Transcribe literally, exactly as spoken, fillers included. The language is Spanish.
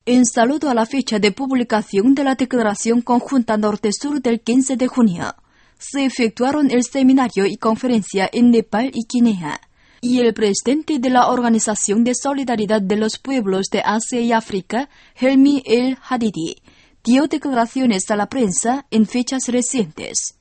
En saludo a la fecha de publicación de la Declaración Conjunta Norte-Sur del quince de junio, se efectuaron el seminario y conferencia en Nepal y Guinea, y el presidente de la Organización de Solidaridad de los Pueblos de Asia y África, Helmi El Hadidi, dio declaraciones a la prensa en fechas recientes.